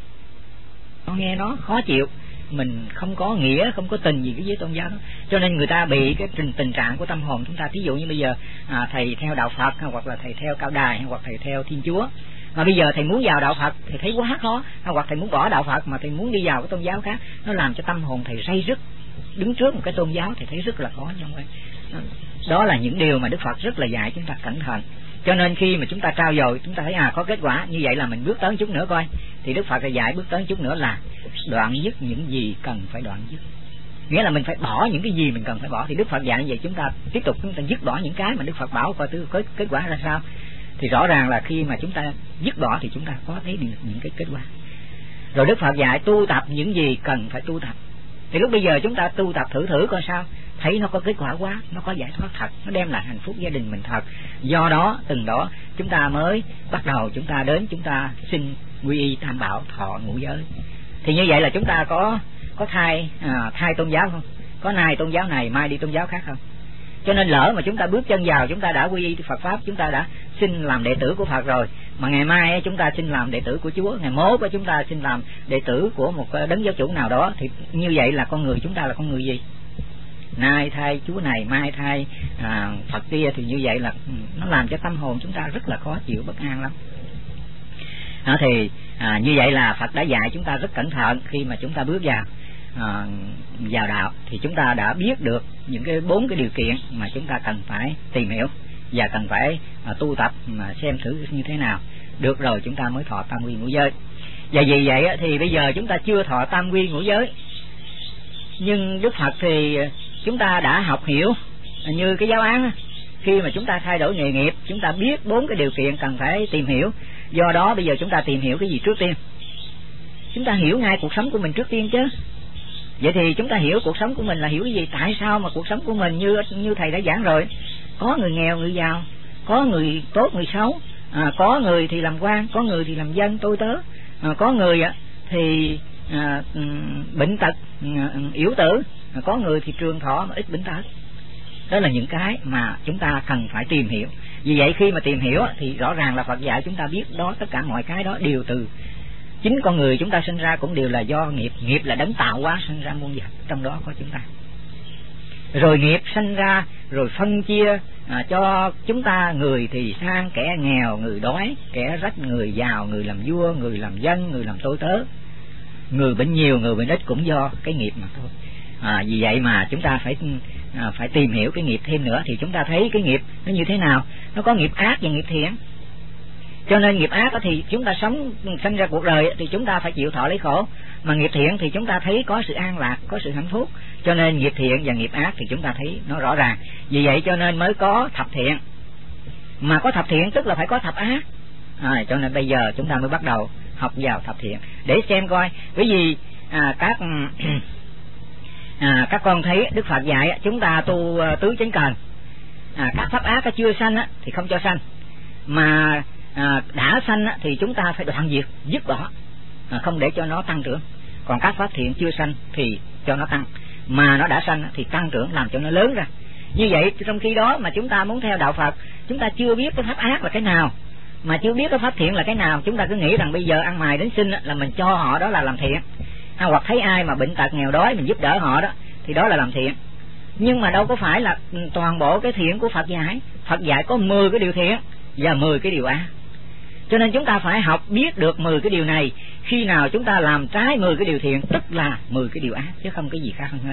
nghe nó khó chịu, mình không có nghĩa, không có tình gì với tôn giáo đó. Cho nên người ta bị cái tình trạng của tâm hồn chúng ta. Ví dụ như bây giờ thầy theo đạo Phật, hoặc là thầy theo Cao Đài, hoặc thầy theo Thiên Chúa, mà bây giờ thầy muốn vào đạo Phật thì thấy quá khó, hoặc thầy muốn bỏ đạo Phật mà thầy muốn đi vào cái tôn giáo khác, nó làm cho tâm hồn thầy ray rứt. Đứng trước một cái tôn giáo thì thấy rất là khó trong vậy. Đó là những điều mà Đức Phật rất là dạy chúng ta cẩn thận. Cho nên khi mà chúng ta trau dồi, chúng ta thấy có kết quả, như vậy là mình bước tới chút nữa coi. Thì Đức Phật đã dạy bước tới chút nữa là đoạn dứt những gì cần phải đoạn dứt. Nghĩa là mình phải bỏ những cái gì mình cần phải bỏ. Thì Đức Phật dạy như vậy, chúng ta tiếp tục chúng ta dứt bỏ những cái mà Đức Phật bảo coi kết quả ra sao. Thì rõ ràng là khi mà chúng ta dứt bỏ thì chúng ta có thấy được những cái kết quả. Rồi Đức Phật dạy tu tập những gì cần phải tu tập. Thì lúc bây giờ chúng ta tu tập thử coi sao, thấy nó có kết quả quá, nó có giải thoát thật, nó đem lại hạnh phúc gia đình mình thật. Do đó từng đó chúng ta mới bắt đầu chúng ta xin quy y tam bảo, thọ ngũ giới. Thì như vậy là chúng ta có thay tôn giáo không? Có nay tôn giáo này mai đi tôn giáo khác không? Cho nên lỡ mà chúng ta bước chân vào, chúng ta đã quy y Phật pháp, chúng ta đã xin làm đệ tử của Phật rồi, mà ngày mai chúng ta xin làm đệ tử của Chúa, ngày mốt chúng ta xin làm đệ tử của một đấng giáo chủ nào đó, thì như vậy là con người chúng ta là con người gì? Nay thay Chúa này, mai thay Phật kia, thì như vậy là nó làm cho tâm hồn chúng ta rất là khó chịu, bất an lắm. Như vậy là Phật đã dạy chúng ta rất cẩn thận khi mà chúng ta bước vào đạo, thì chúng ta đã biết được những cái 4 cái điều kiện mà chúng ta cần phải tìm hiểu và cần phải tu tập mà xem thử như thế nào. Được rồi chúng ta mới thọ tam quy ngũ giới. Và vì vậy thì bây giờ chúng ta chưa thọ tam quy ngũ giới, nhưng Đức Phật thì chúng ta đã học hiểu như cái giáo án. Khi mà chúng ta thay đổi nghề nghiệp, chúng ta biết 4 cái điều kiện cần phải tìm hiểu. Do đó bây giờ chúng ta tìm hiểu cái gì trước tiên? Chúng ta hiểu ngay cuộc sống của mình trước tiên chứ. Vậy thì chúng ta hiểu cuộc sống của mình là hiểu cái gì? Tại sao mà cuộc sống của mình như thầy đã giảng rồi, có người nghèo, người giàu, có người tốt, người xấu, có người thì làm quan, có người thì làm dân tôi tớ, có người thì bệnh tật, yếu tử, có người thì trường thọ mà ít bệnh tật. Đó là những cái mà chúng ta cần phải tìm hiểu. Vì vậy khi mà tìm hiểu thì rõ ràng là Phật dạy chúng ta biết đó, tất cả mọi cái đó đều từ chính con người chúng ta sinh ra, cũng đều là do nghiệp. Nghiệp là đấng tạo hóa sinh ra muôn vật, trong đó có chúng ta. Rồi nghiệp sinh ra rồi phân chia cho chúng ta, người thì sang, kẻ nghèo, người đói, kẻ rách, người giàu, người làm vua, người làm dân, người làm tôi tớ, người bệnh nhiều, người bệnh ít, cũng do cái nghiệp mà thôi. Vì vậy mà chúng ta phải tìm hiểu cái nghiệp thêm nữa, thì chúng ta thấy cái nghiệp nó như thế nào. Nó có nghiệp ác và nghiệp thiện. Cho nên nghiệp ác thì chúng ta sinh ra cuộc đời thì chúng ta phải chịu thọ lấy khổ, mà nghiệp thiện thì chúng ta thấy có sự an lạc, có sự hạnh phúc. Cho nên nghiệp thiện và nghiệp ác thì chúng ta thấy nó rõ ràng. Vì vậy cho nên mới có thập thiện. Mà có thập thiện tức là phải có thập ác. Cho nên bây giờ chúng ta mới bắt đầu học vào thập thiện để xem coi. Bởi vì các con thấy Đức Phật dạy chúng ta tu tứ chánh cần. Các pháp ác chưa sanh thì không cho sanh, mà đã sanh thì chúng ta phải đoạn diệt, dứt bỏ, không để cho nó tăng trưởng. Còn các pháp thiện chưa sanh thì cho nó tăng, mà nó đã sanh thì tăng trưởng, làm cho nó lớn ra. Như vậy trong khi đó mà chúng ta muốn theo đạo Phật, chúng ta chưa biết cái pháp ác là cái nào, mà chưa biết cái pháp thiện là cái nào. Chúng ta cứ nghĩ rằng bây giờ ăn mày đến xin là mình cho họ, đó là làm thiện. Hoặc thấy ai mà bệnh tật nghèo đói mình giúp đỡ họ đó thì đó là làm thiện. Nhưng mà đâu có phải là toàn bộ cái thiện của Phật dạy. Phật dạy có 10 cái điều thiện và 10 cái điều ác. Cho nên chúng ta phải học biết được 10 cái điều này. Khi nào chúng ta làm trái 10 cái điều thiện tức là 10 cái điều ác, chứ không cái gì khác hơn hết.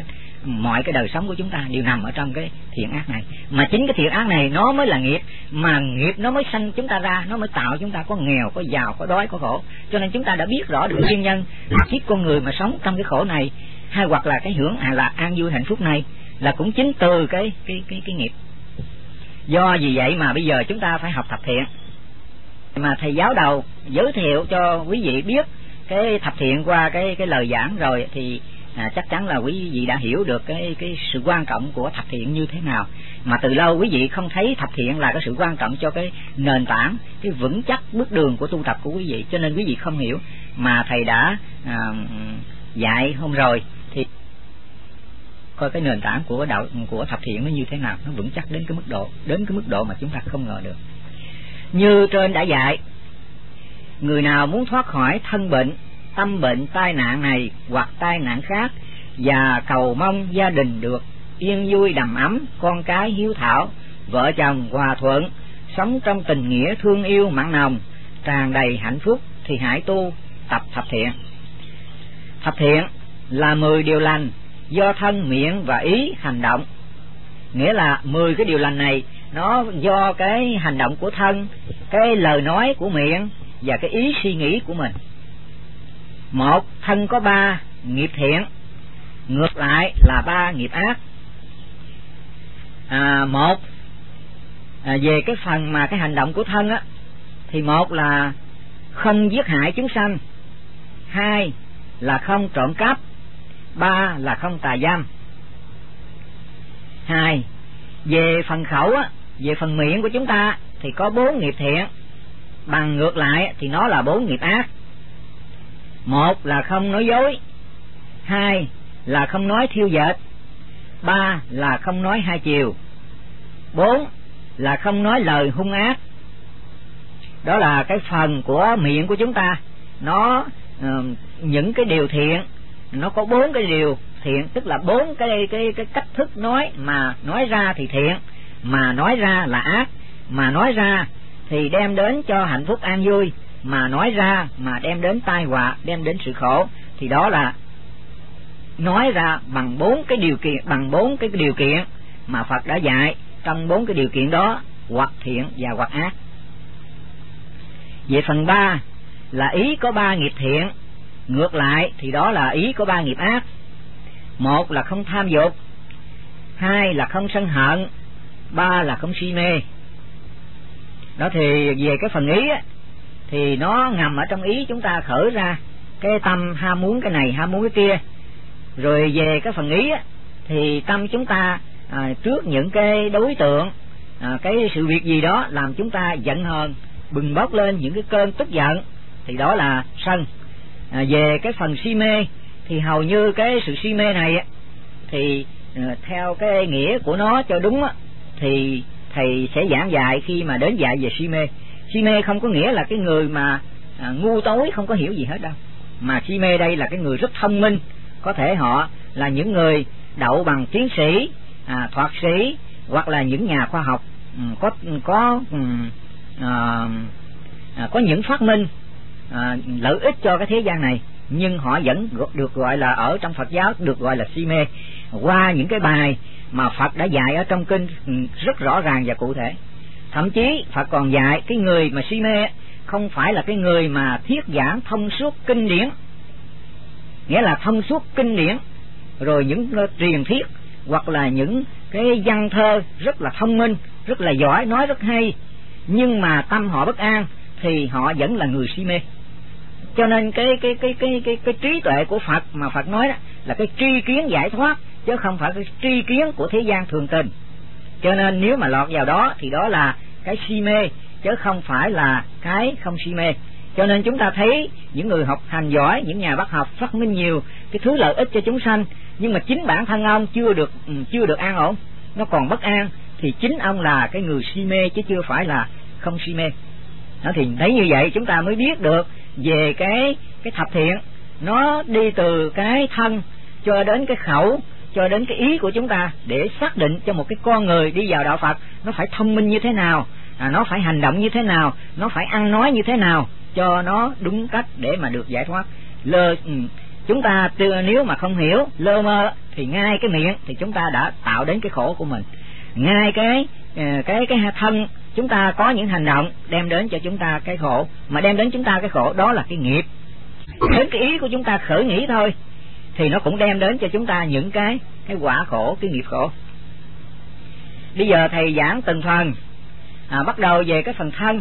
mọi cái đời sống của chúng ta đều nằm ở trong cái thiện ác này. Mà chính cái thiện ác này nó mới là nghiệp, mà nghiệp nó mới sanh chúng ta ra, nó mới tạo chúng ta có nghèo, có giàu, có đói, có khổ. Cho nên chúng ta đã biết rõ được nguyên nhân kiếp con người mà sống trong cái khổ này, hay hoặc là cái hưởng là an vui hạnh phúc này, là cũng chính từ cái nghiệp. Do vì vậy mà bây giờ chúng ta phải học thập thiện. Mà thầy giáo đầu giới thiệu cho quý vị biết cái thập thiện qua cái lời giảng rồi thì chắc chắn là quý vị đã hiểu được cái sự quan trọng của thập thiện như thế nào. Mà từ lâu quý vị không thấy thập thiện là cái sự quan trọng cho cái nền tảng, cái vững chắc bước đường của tu tập của quý vị, cho nên quý vị không hiểu. Mà thầy đã dạy hôm rồi thì coi cái nền tảng của của thập thiện nó như thế nào, nó vững chắc đến cái mức độ mà chúng ta không ngờ được. Như trên đã dạy, người nào muốn thoát khỏi thân bệnh, tâm bệnh, tai nạn này hoặc tai nạn khác, và cầu mong gia đình được yên vui đầm ấm, con cái hiếu thảo, vợ chồng hòa thuận, sống trong tình nghĩa thương yêu mặn nồng, tràn đầy hạnh phúc, thì hãy tu tập thập thiện. Thập thiện là 10 điều lành do thân, miệng và ý hành động. Nghĩa là 10 cái điều lành này nó do cái hành động của thân, cái lời nói của miệng và cái ý suy nghĩ của mình. Một, thân có 3 nghiệp thiện, ngược lại là 3 nghiệp ác. Về cái phần mà cái hành động của thân á, thì một là không giết hại chúng sanh, 2 là không trộm cắp, 3 là không tà dâm. 2. Về phần khẩu á, về phần miệng của chúng ta thì có 4 nghiệp thiện, bằng ngược lại thì nó là 4 nghiệp ác. 1 là không nói dối, 2 là không nói thiêu dệt, 3 là không nói hai chiều, 4 là không nói lời hung ác. Đó là cái phần của miệng của chúng ta. Nó những cái điều thiện, nó có 4 cái điều thiện, tức là 4 cái cách thức nói, mà nói ra thì thiện, mà nói ra là ác, mà nói ra thì đem đến cho hạnh phúc an vui, mà nói ra mà đem đến tai họa, đem đến sự khổ. Thì đó là nói ra bằng 4 cái điều kiện, bằng 4 cái điều kiện mà Phật đã dạy. Trong 4 cái điều kiện đó, hoặc thiện và hoặc ác. Về phần 3 là ý có 3 nghiệp thiện, ngược lại thì đó là ý có 3 nghiệp ác. 1 là không tham dục, 2 là không sân hận, 3 là không si mê. Đó thì về cái phần ý á, thì nó nằm ở trong ý chúng ta khởi ra cái tâm ham muốn cái này, ham muốn cái kia. Rồi về cái phần ý á, thì tâm chúng ta trước những cái đối tượng, cái sự việc gì đó làm chúng ta giận hờn, bừng bốc lên những cái cơn tức giận, thì đó là sân. Về cái phần si mê thì hầu như cái sự si mê này thì theo cái nghĩa của nó cho đúng thì thầy sẽ giảng dạy khi mà đến dạy về si mê. Si mê không có nghĩa là cái người mà ngu tối không có hiểu gì hết đâu, mà si mê đây là cái người rất thông minh. Có thể họ là những người đậu bằng tiến sĩ, thạc sĩ, hoặc là những nhà khoa học có những phát minh lợi ích cho cái thế gian này, nhưng họ vẫn được gọi là, ở trong Phật giáo được gọi là si mê, qua những cái bài mà Phật đã dạy ở trong kinh rất rõ ràng và cụ thể. Thậm chí Phật còn dạy cái người mà si mê không phải là cái người mà thuyết giảng thông suốt kinh điển, nghĩa là thông suốt kinh điển rồi những truyền thuyết hoặc là những cái văn thơ rất là thông minh, rất là giỏi, nói rất hay, nhưng mà tâm họ bất an thì họ vẫn là người si mê. Cho nên cái trí tuệ của Phật mà Phật nói đó là cái tri kiến giải thoát, chứ không phải cái tri kiến của thế gian thường tình. Cho nên nếu mà lọt vào đó thì đó là cái si mê, chứ không phải là cái không si mê. Cho nên chúng ta thấy những người học hành giỏi, những nhà bác học phát minh nhiều cái thứ lợi ích cho chúng sanh, nhưng mà chính bản thân ông chưa được an ổn, nó còn bất an, thì chính ông là cái người si mê chứ chưa phải là không si mê. Đó, thì thấy như vậy chúng ta mới biết được về cái thập thiện. Nó đi từ cái thân cho đến cái khẩu, cho đến cái ý của chúng ta, để xác định cho một cái con người đi vào đạo Phật nó phải thông minh như thế nào, nó phải hành động như thế nào, nó phải ăn nói như thế nào cho nó đúng cách để mà được giải thoát. Chúng ta nếu mà không hiểu, lơ mơ thì ngay cái miệng thì chúng ta đã tạo đến cái khổ của mình. Ngay cái thân chúng ta có những hành động đem đến cho chúng ta cái khổ, mà đem đến chúng ta cái khổ đó là cái nghiệp. Đến cái ý của chúng ta khởi nghĩ thôi thì nó cũng đem đến cho chúng ta những cái quả khổ, cái nghiệp khổ. Bây giờ thầy giảng từng phần, bắt đầu về cái phần thân.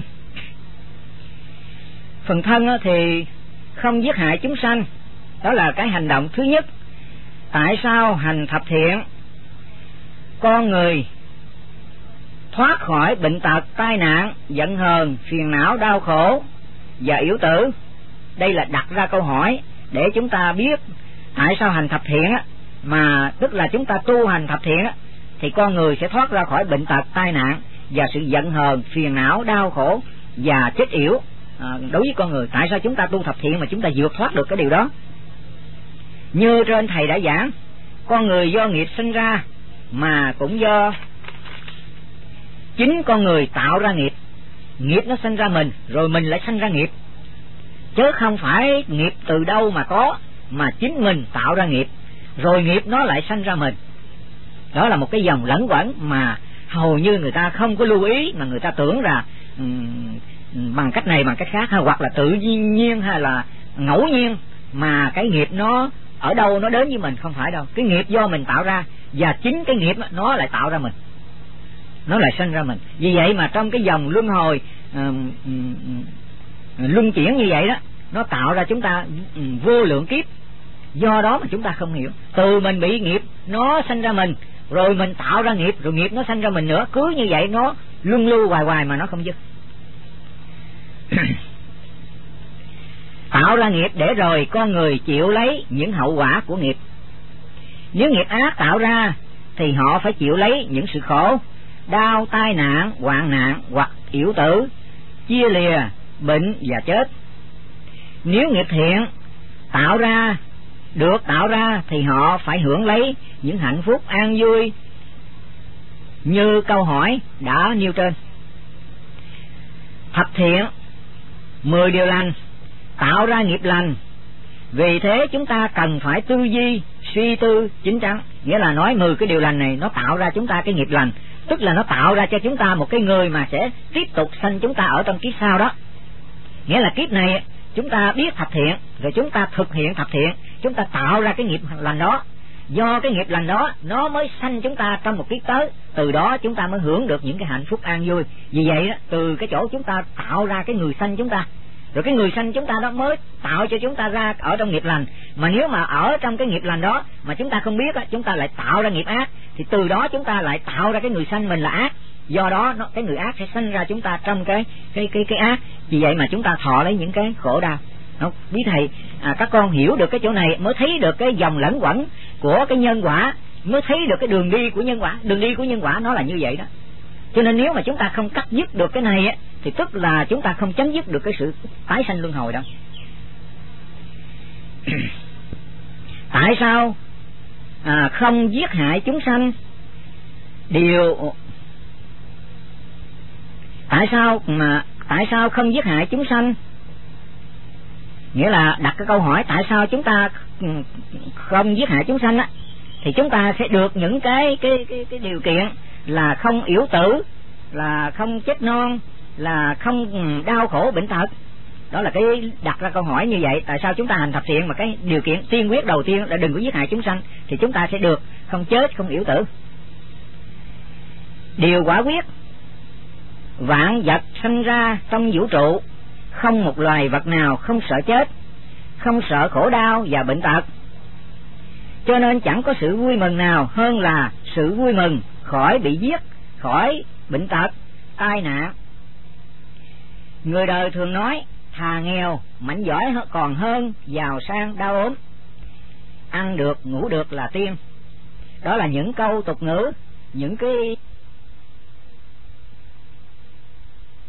Phần thân thì không giết hại chúng sanh, đó là cái hành động thứ nhất. Tại sao hành thập thiện con người thoát khỏi bệnh tật, tai nạn, giận hờn, phiền não, đau khổ và yếu tử? Đây là đặt ra câu hỏi để chúng ta biết tại sao hành thập thiện á, mà tức là chúng ta tu hành thập thiện á, thì con người sẽ thoát ra khỏi bệnh tật, tai nạn và sự giận hờn, phiền não, đau khổ và chết yểu. Đối với con người, tại sao chúng ta tu thập thiện mà chúng ta vượt thoát được cái điều đó? Như trên thầy đã giảng, con người do nghiệp sinh ra, mà cũng do chính con người tạo ra nghiệp. Nghiệp nó sinh ra mình, rồi mình lại sinh ra nghiệp, chứ không phải nghiệp từ đâu mà có, mà chính mình tạo ra nghiệp, rồi nghiệp nó lại sinh ra mình. Đó là một cái dòng lẫn quẩn mà hầu như người ta không có lưu ý, mà người ta tưởng là bằng cách này bằng cách khác, hoặc là tự nhiên hay là ngẫu nhiên mà cái nghiệp nó ở đâu nó đến với mình. Không phải đâu, cái nghiệp do mình tạo ra, và chính cái nghiệp nó lại tạo ra mình, nó lại sinh ra mình. Vì vậy mà trong cái dòng luân hồi luân chuyển như vậy đó, nó tạo ra chúng ta vô lượng kiếp. Do đó mà chúng ta không hiểu, từ mình bị nghiệp nó sinh ra mình, rồi mình tạo ra nghiệp, rồi nghiệp nó sinh ra mình nữa, cứ như vậy nó luân lưu hoài hoài mà nó không dứt. Tạo ra nghiệp để rồi con người chịu lấy những hậu quả của nghiệp. Nếu nghiệp ác tạo ra thì họ phải chịu lấy những sự khổ, đau, tai nạn, hoạn nạn hoặc yểu tử, chia lìa, bệnh và chết. Nếu nghiệp thiện tạo ra thì họ phải hưởng lấy những hạnh phúc an vui như câu hỏi đã nêu trên. Thập thiện 10 điều lành tạo ra nghiệp lành. Vì thế chúng ta cần phải tư duy, suy tư chín chắn. Nghĩa là nói 10 cái điều lành này nó tạo ra chúng ta cái nghiệp lành, tức là nó tạo ra cho chúng ta một cái người mà sẽ tiếp tục sanh chúng ta ở trong kiếp sau đó. Nghĩa là kiếp này chúng ta biết thập thiện, rồi chúng ta thực hiện thập thiện, chúng ta tạo ra cái nghiệp lành đó. Do cái nghiệp lành đó nó mới sanh chúng ta trong một kiếp tới, từ đó chúng ta mới hưởng được những cái hạnh phúc an vui. Vì vậy đó, từ cái chỗ chúng ta tạo ra cái người sanh chúng ta, rồi cái người sanh chúng ta đó mới tạo cho chúng ta ra ở trong nghiệp lành. Mà nếu mà ở trong cái nghiệp lành đó mà chúng ta không biết, chúng ta lại tạo ra nghiệp ác, thì từ đó chúng ta lại tạo ra cái người sanh mình là ác. Do đó cái người ác sẽ sanh ra chúng ta trong cái ác. Vì vậy mà chúng ta thọ lấy những cái khổ đau. Quý thầy, các con hiểu được cái chỗ này mới thấy được cái dòng lẫn quẩn của cái nhân quả, mới thấy được cái đường đi của nhân quả. Đường đi của nhân quả nó là như vậy đó. Cho nên nếu mà chúng ta không cắt dứt được cái này thì tức là chúng ta không chấm dứt được cái sự tái sanh luân hồi đâu. Tại sao không giết hại chúng sanh? Tại sao không giết hại chúng sanh? Nghĩa là đặt cái câu hỏi tại sao chúng ta không giết hại chúng sanh á, thì chúng ta sẽ được những cái điều kiện là không yểu tử, là không chết non, là không đau khổ bệnh tật. Đó là cái đặt ra câu hỏi như vậy. Tại sao chúng ta hành thập thiện mà cái điều kiện tiên quyết đầu tiên là đừng có giết hại chúng sanh, thì chúng ta sẽ được không chết, không yểu tử. Điều quả quyết, vạn vật sinh ra trong vũ trụ, không một loài vật nào không sợ chết, không sợ khổ đau và bệnh tật. Cho nên chẳng có sự vui mừng nào hơn là sự vui mừng khỏi bị giết, khỏi bệnh tật, tai nạn. Người đời thường nói thà nghèo mạnh giỏi còn hơn giàu sang đau ốm, ăn được ngủ được là tiên. Đó là những câu tục ngữ, những cái